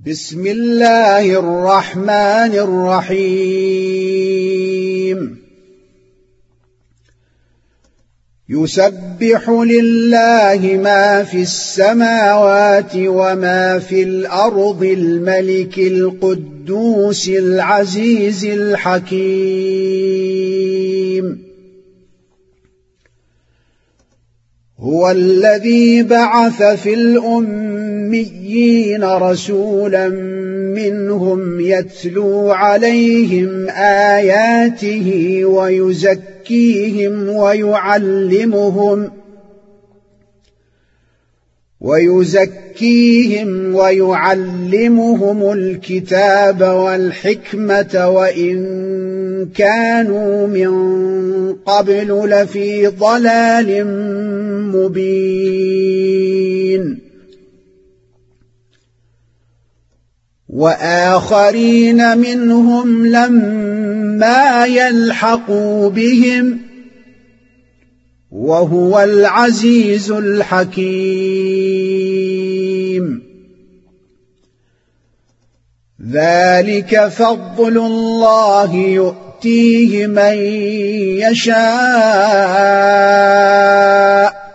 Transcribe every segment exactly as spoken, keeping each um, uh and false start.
بسم الله الرحمن الرحيم يسبح لله ما في السماوات وما في الأرض الملك القدوس العزيز الحكيم هو الذي بعث في الأميين رسولا منهم يتلو عليهم آياته ويزكيهم ويعلمهم ويزكيهم ويعلمهم الكتاب والحكمة وإن كانوا من قبل لفي ضلال مبين وآخرين منهم لما يلحقوا بهم وهو العزيز الحكيم ذلك فضل الله يؤتيه من يشاء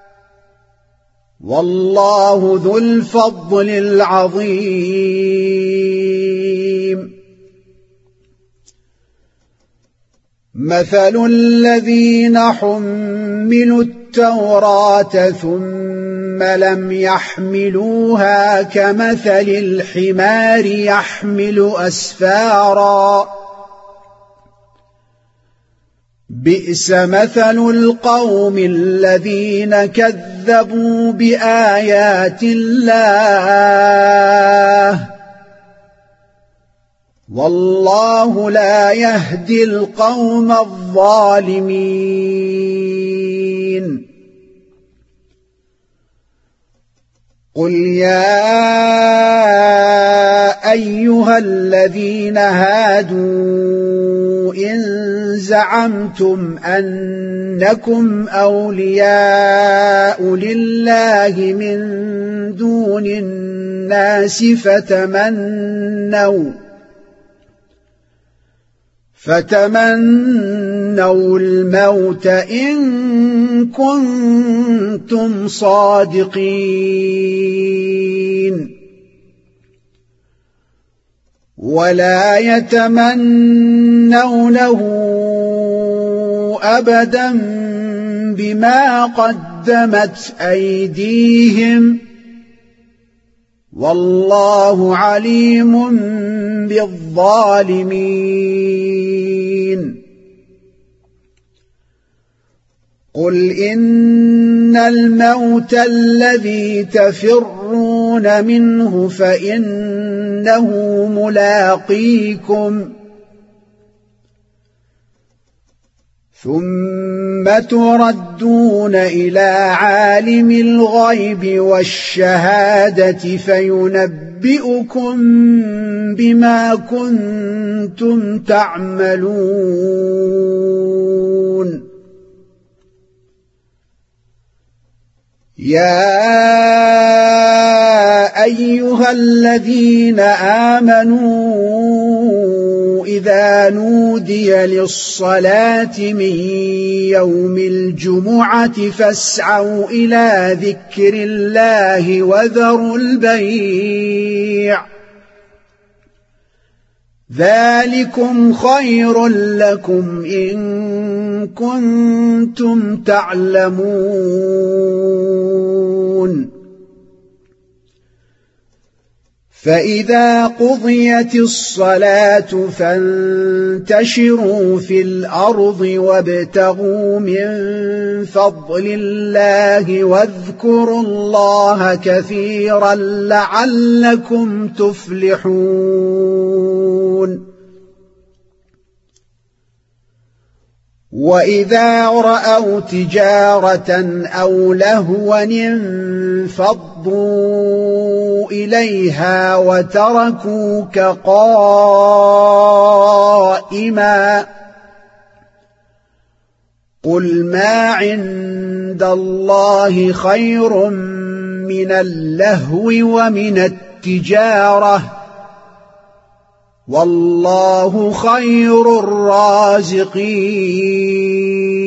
والله ذو الفضل العظيم مثل الذين حملوا التوراة ثم لم يحملوها كمثل الحمار يحمل أسفارا بئس مثل القوم الذين كذبوا بآيات الله والله لا يهدي القوم الظالمين قل يا أيها الذين هادوا إن زعمتم أنكم أولياء لله من دون الناس فتمنوا فتمنوا الموت إن كنتم صادقين ولا يتمنونه أبدا بما قدمت أيديهم والله عليم بالظالمين قل إن الموت الذي تفرون منه فإنه ملاقيكم ثم تردون إلى عالم الغيب والشهادة فينبئكم بما كنتم تعملون يا أيها الذين آمنوا إذا نودي للصلاة من يوم الجمعة فاسعوا إلى ذكر الله وذروا البيع ذلكم خير لكم إن كنتم تعلمون فإذا قضيت الصلاة فانتشروا في الأرض وابتغوا من فضل الله واذكروا الله كثيرا لعلكم تفلحون وإذا رأوا تجارة أو لهوا انفضوا إليها وتركوك قائما قل ما عند الله خير من اللهو ومن التجارة والله خير الرازقين